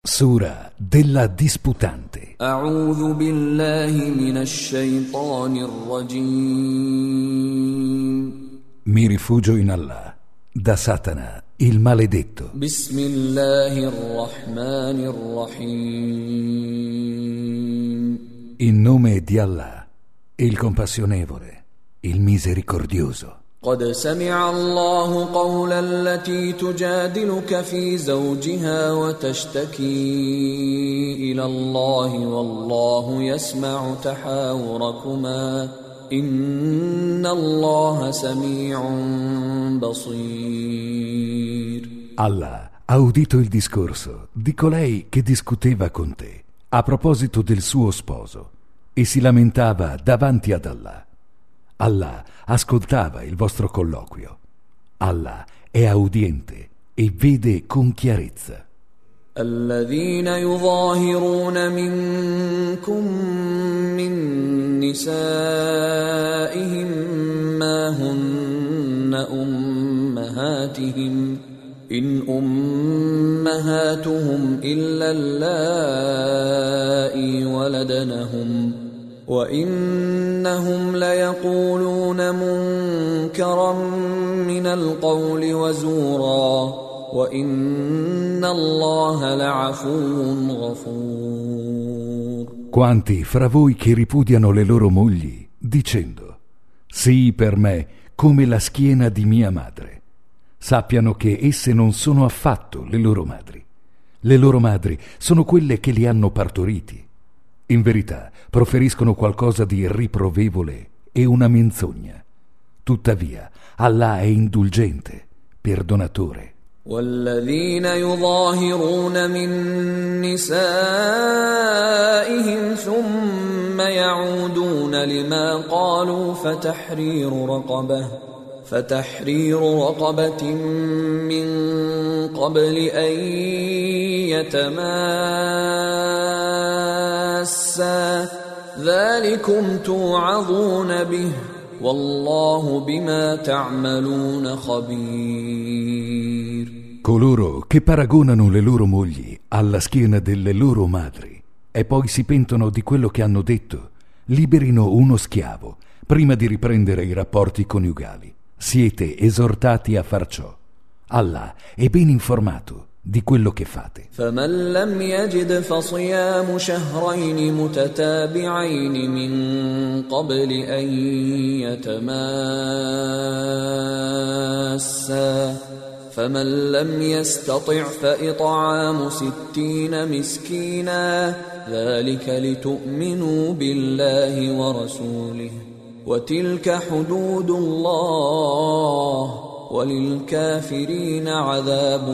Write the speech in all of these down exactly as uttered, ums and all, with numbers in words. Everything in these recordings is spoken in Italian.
Sura della disputante. A'udhu billahi minash shaitanir rajim. Mi rifugio in Allah, da Satana, il maledetto. Bismillahir rahmanir rahim. In nome di Allah, il compassionevole, il misericordioso. قد سمع الله قول التي تجادلك في زوجها وتشتكي إلى الله والله يسمع تحاوركما إن الله سميع بصير. Allah ha udito il discorso di colei che discuteva con te a proposito del suo sposo e si lamentava davanti ad Allah. Allah ascoltava il vostro colloquio. Allah è audiente e vede con chiarezza. الذين يظاهرون منكم من نسائهم ما هن أمهاتهم إن أمهاتهم إلا اللائي ولدنهم وإنهم ليقولون منكرا من القول وزورا وإن الله لعفو غفور. Quanti fra voi che ripudiano le loro mogli, dicendo: sì per me come la schiena di mia madre, sappiano che esse non sono affatto le loro madri. Le loro madri sono quelle che li hanno partoriti. In verità proferiscono qualcosa di riprovevole e una menzogna. Tuttavia Allah è indulgente, perdonatore. والذين يظاهرون من نسائهم ثم يعودون لما قالوا فتحرير رقبة فتحرير رقبة من قبل أن يتماسا ذلكم توعظون به والله بما تعملون خبير. Coloro che paragonano le loro mogli alla schiena delle loro madri e poi si pentono di quello che hanno detto, liberino uno schiavo prima di riprendere i rapporti coniugali. Siete esortati a far ciò. Allah è ben informato di quello che fate. فمن لم يجد فصيام شهرين متتابعين من قبل أن يتماسا فمن لم يستطع فإطعام ستين مسكينا ذلك لتؤمنوا بالله ورسوله وتلك حدود الله وللكافرين عذاب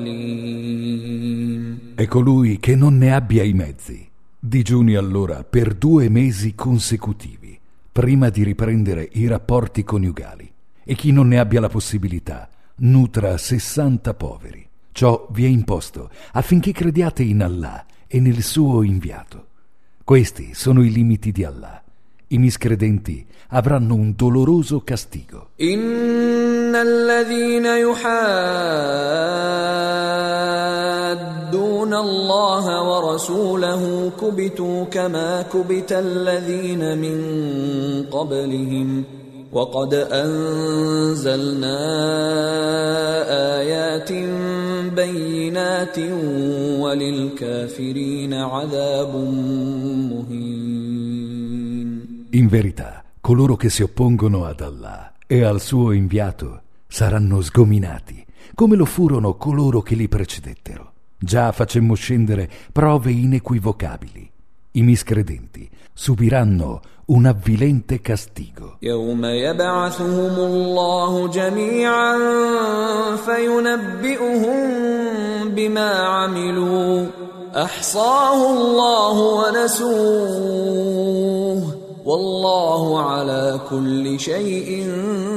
أليم. E colui che non ne abbia i mezzi digiuni allora per due mesi consecutivi prima di riprendere i rapporti coniugali, e chi non ne abbia la possibilità nutra sessanta poveri. Ciò vi è imposto affinché crediate in Allah e nel suo inviato. Questi sono i limiti di Allah. I miscredenti avranno un doloroso castigo. إن الذين يحادون الله ورسوله كبتوا كما كبت الذين من قبلهم وقد أنزلنا آيات بينات وللكافرين عذاب مهين. In verità, coloro che si oppongono ad Allah e al suo inviato saranno sgominati, come lo furono coloro che li precedettero. Già facemmo scendere prove inequivocabili. I miscredenti subiranno un avvilente castigo. يوم يبعثهم الله جميعا فينبئهم بما عملوا أحصاه الله ونسوه والله على كل شيء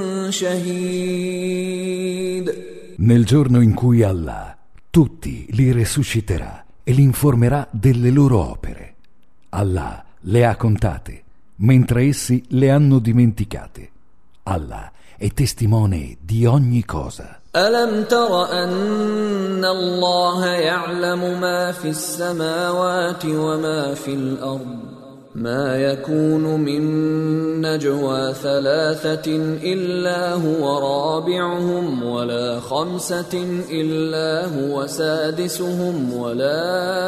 شهيد. Nel giorno in cui Allah tutti li resusciterà e li informerà delle loro opere. Allah le ha contate, mentre essi le hanno dimenticate. Allah è testimone di ogni cosa. ألم تر أن الله يعلم ما في السماوات وما في الأرض ما يكون من نجوى ثلاثة إلا هو رابعهم ولا خمسة إلا هو سادسهم ولا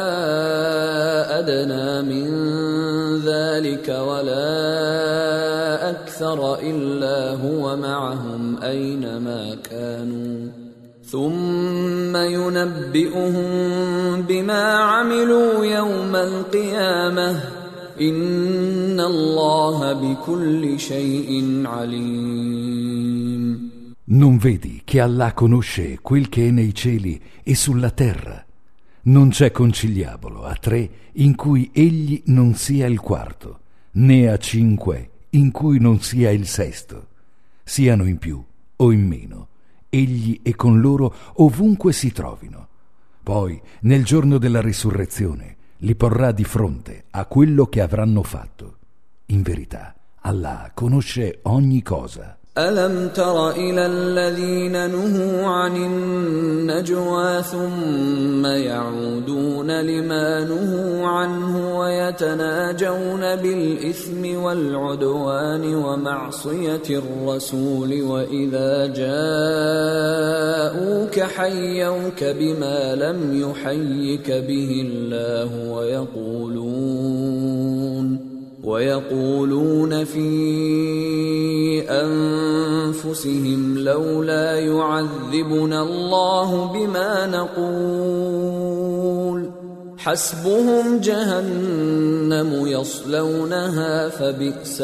أدنى من ذلك ولا أكثر إلا هو معهم أينما كانوا ثم ينبئهم بما عملوا يوم القيامة إن الله بكل شيء عليم. Non vedi che Allah conosce quel che è nei cieli e sulla terra? Non c'è conciliabolo a tre in cui egli non sia il quarto, né a cinque in cui non sia il sesto. Siano in più o in meno, egli è con loro ovunque si trovino. Poi, nel giorno della risurrezione, li porrà di fronte a quello che avranno fatto. In verità, Allah conosce ogni cosa. ألم تر إلى الذين نهوا عن النجوى ثم يعودون لما نهوا عنه ويتناجون بالإثم والعدوان ومعصية الرسول وإذا جاءوك حيوك بما لم يحيك به الله ويقولون ويقولون في أنفسهم لولا يعذبنا الله بما نقول حسبهم جهنم يصلونها فبئس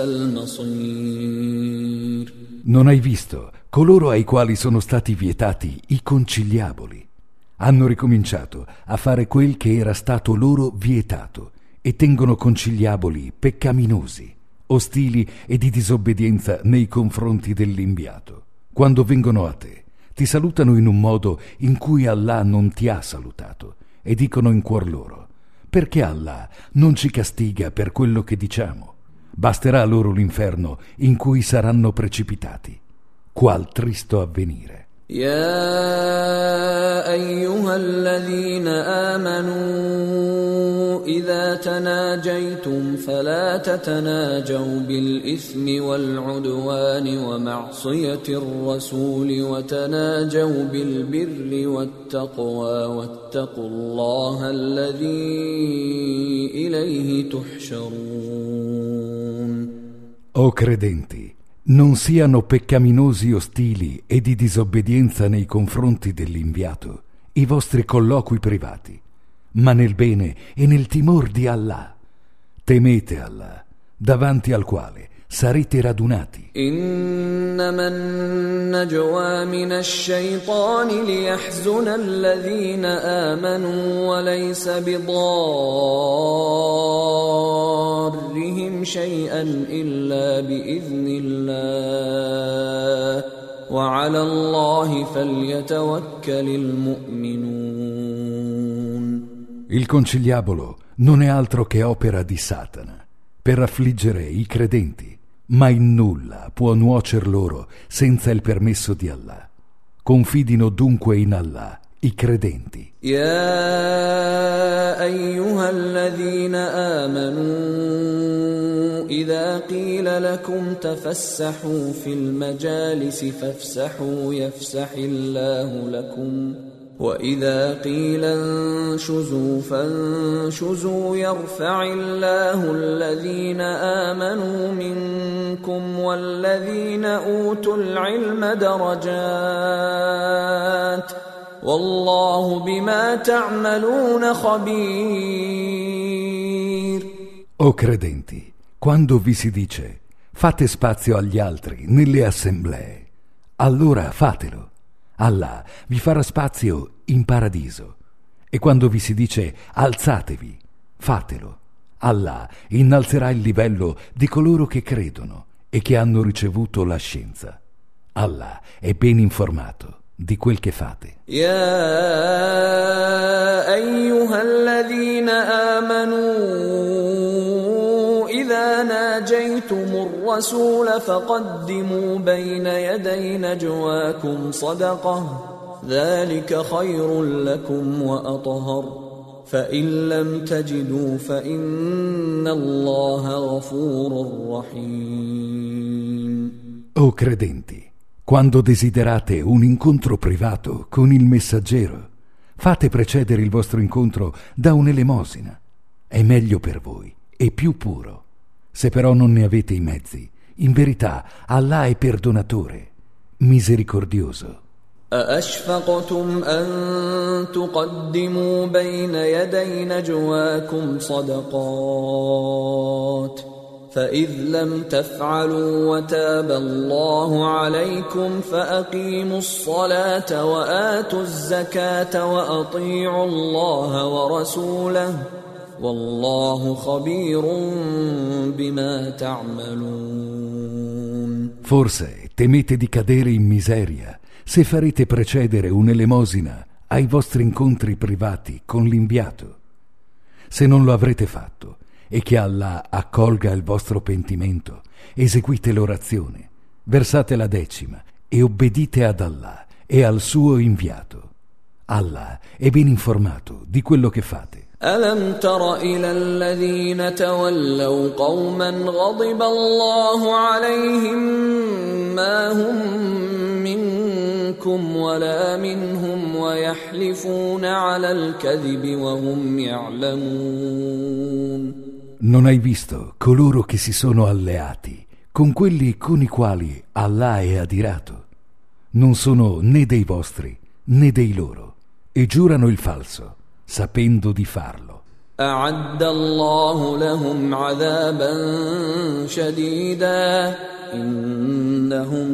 المصير. Non hai visto coloro ai quali sono stati vietati i conciliaboli? Hanno ricominciato a fare quel che era stato loro vietato e tengono conciliaboli peccaminosi, ostili e di disobbedienza nei confronti dell'inviato. Quando vengono a te, ti salutano in un modo in cui Allah non ti ha salutato e dicono in cuor loro: perché Allah non ci castiga per quello che diciamo? Basterà loro l'inferno in cui saranno precipitati. Qual tristo avvenire! يا أيها الذين آمنوا إذا تناجيتم فلا تتناجوا بالإثم والعدوان ومعصية الرسول وتناجوا بالبر والتقوى واتقوا الله الذي إليه تحشرون. O credenti, non siano peccaminosi, ostili e di disobbedienza nei confronti dell'inviato i vostri colloqui privati, ma nel bene e nel timor di Allah. Temete Allah, davanti al quale sarete radunati. إنما النجوى من الشيطان ليحزن الذين آمنوا وليس بضارهم شيئا إلا بإذن الله وعلى الله فليتوكل المؤمنون. Il conciliabolo non è altro che opera di Satana per affliggere i credenti, ma in nulla può nuocer loro senza il permesso di Allah. Confidino dunque in Allah i credenti. يا أيها الذين آمنوا إذا قيل لكم تفسحوا في المجالس فافسحوا يفسح الله لكم وإذا قيل انشزوا فانشزوا يرفع الله الذين آمنوا منكم والذين أوتوا العلم درجات والله بما تعملون خبير. O credenti, quando vi si dice fate spazio agli altri nelle assemblee, allora fatelo. Allah vi farà spazio in paradiso. E quando vi si dice alzatevi, fatelo. Allah innalzerà il livello di coloro che credono e che hanno ricevuto la scienza. Allah è ben informato di quel che fate. يا أيها الذين آمنوا إذا ناجيتم الرسول فقدموا بين يدي نجواكم صدقة ذلك خير لكم وأطهر فإن لم تجدوا فإن الله غفور رحيم. O credenti, quando desiderate un incontro privato con il messaggero, fate precedere il vostro incontro da un'elemosina. È meglio per voi e più puro. Se però non ne avete i mezzi, in verità Allah è perdonatore, misericordioso. أأشفقتم أن تقدموا بين يدي نجواكم صدقات فإذ لم تفعلوا وتاب الله عليكم فأقيموا الصلاة وآتوا الزكاة وأطيعوا الله ورسوله والله خبير بما تعملون. Forse temete di cadere in miseria se farete precedere un'elemosina ai vostri incontri privati con l'inviato. Se non lo avrete fatto e che Allah accolga il vostro pentimento, eseguite l'orazione, versate la decima e obbedite ad Allah e al suo inviato. Allah è ben informato di quello che fate. ألم تر إلى الذين تولوا قوما غضب الله عليهم ما هم منكم ولا منهم ويحلفون على الكذب وهم يعلمون. Non hai visto coloro che si sono alleati con quelli con i quali Allah è adirato? Non sono né dei vostri né dei loro e giurano il falso, sapendo di farlo. أعد الله لهم عذابا شديدا إنهم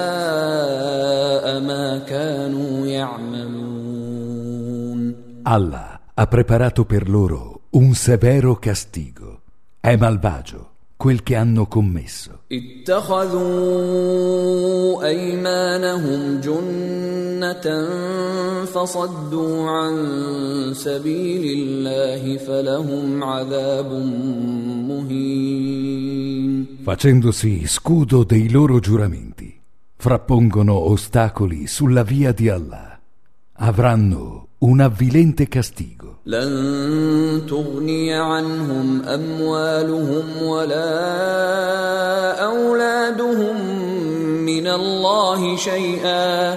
ساء ما كانوا يعملون. Allah ha preparato per loro un severo castigo. È malvagio quel che hanno commesso. اتخذوا أيمانهم جنة فصدوا عن سبيل الله فلهم عذاب مهين. Facendosi scudo dei loro giuramenti, frappongono ostacoli sulla via di Allah. Avranno un avvilente castigo. لن تغني عنهم أموالهم ولا أولادهم من الله شيئا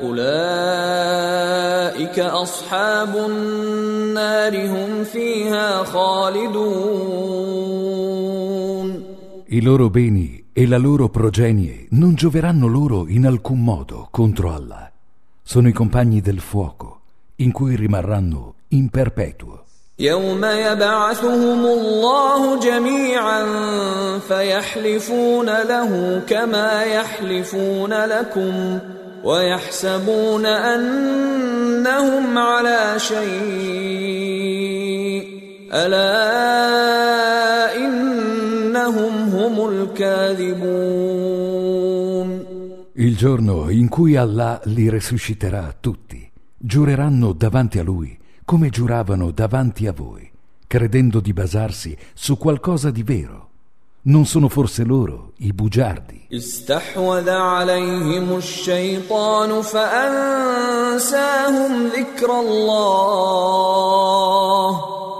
أولئك أصحاب النار هم فيها خالدون. I loro beni e la loro progenie non gioveranno loro in alcun modo contro Allah. Sono i compagni del fuoco, in cui rimarranno in perpetuo. يوم يبعثهم الله جميعا فيحلفون له كما يحلفون لكم ويحسبون أنهم على شيء ألا إنهم هم الكاذبون. Il giorno in cui Allah li resusciterà tutti, giureranno davanti a Lui come giuravano davanti a voi, credendo di basarsi su qualcosa di vero. Non sono forse loro i bugiardi? استحوذ عليهم الشيطان فأنساهم ذكر الله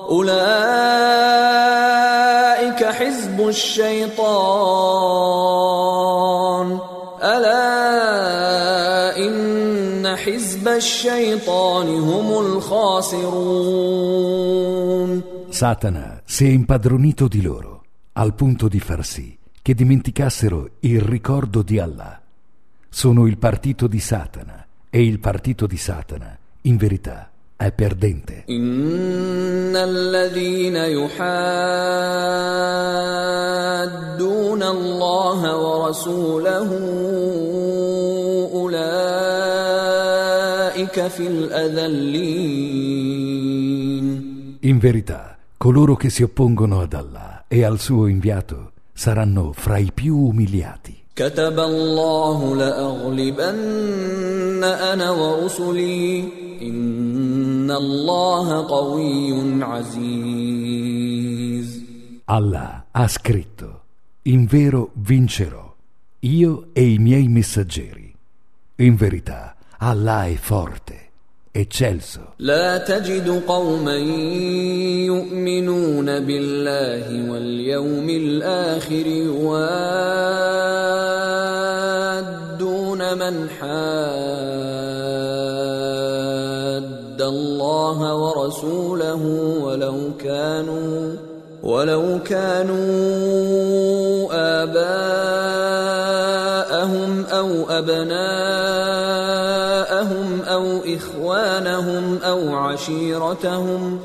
أولئك حزب الشيطان ألا إن حزب الشيطان هم الخاسرون. Satana si è impadronito di loro, al punto di far sì che dimenticassero il ricordo di Allah. Sono il partito di Satana e il partito di Satana, in verità, è perdente. إن الذين يحادون الله ورسوله أولئك في الأذلين. In verità, coloro che si oppongono ad Allah e al suo inviato saranno fra i più umiliati. كتب الله لأغلبن أنا ورسلي إن الله قوي عزيز. Allah ha scritto: in vero vincerò, io e i miei messaggeri. In verità, Allah è forte, eccelso. لا تجد قوما يؤمنون بالله واليوم الآخر يوادون من حاد الله ورسوله ولو كانوا ولو كانوا آباءهم أو أبناءهم أو إخوانهم أو عشيرتهم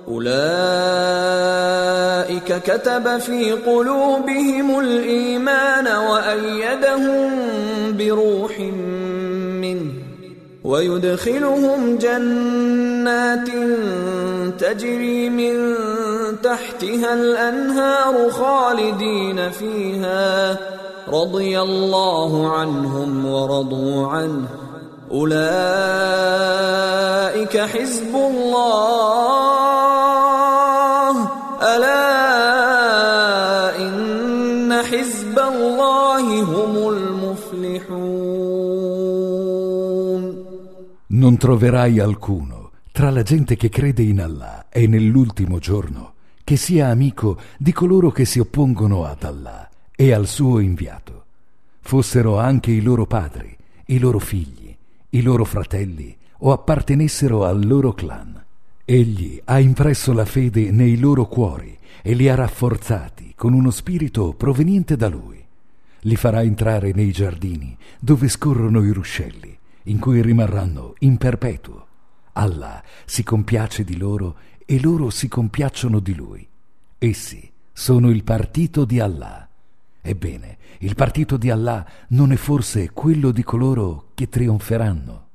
أولئك كتب في قلوبهم الإيمان وأيدهم بروح منه ويدخلهم جنات تجري من تحتها الأنهار خالدين فيها رضي الله عنهم ورضوا عنه أولئك حزب الله ألا إن حزب الله هم المفلحون. Non troverai alcuno tra la gente che crede in Allah e nell'ultimo giorno che sia amico di coloro che si oppongono ad Allah e al suo inviato, fossero anche i loro padri, i loro figli, i loro fratelli o appartenessero al loro clan. Egli ha impresso la fede nei loro cuori e li ha rafforzati con uno spirito proveniente da Lui. Li farà entrare nei giardini dove scorrono i ruscelli, in cui rimarranno in perpetuo. Allah si compiace di loro e loro si compiacciono di Lui. Essi sono il partito di Allah. Ebbene, il partito di Allah non è forse quello di coloro che trionferanno?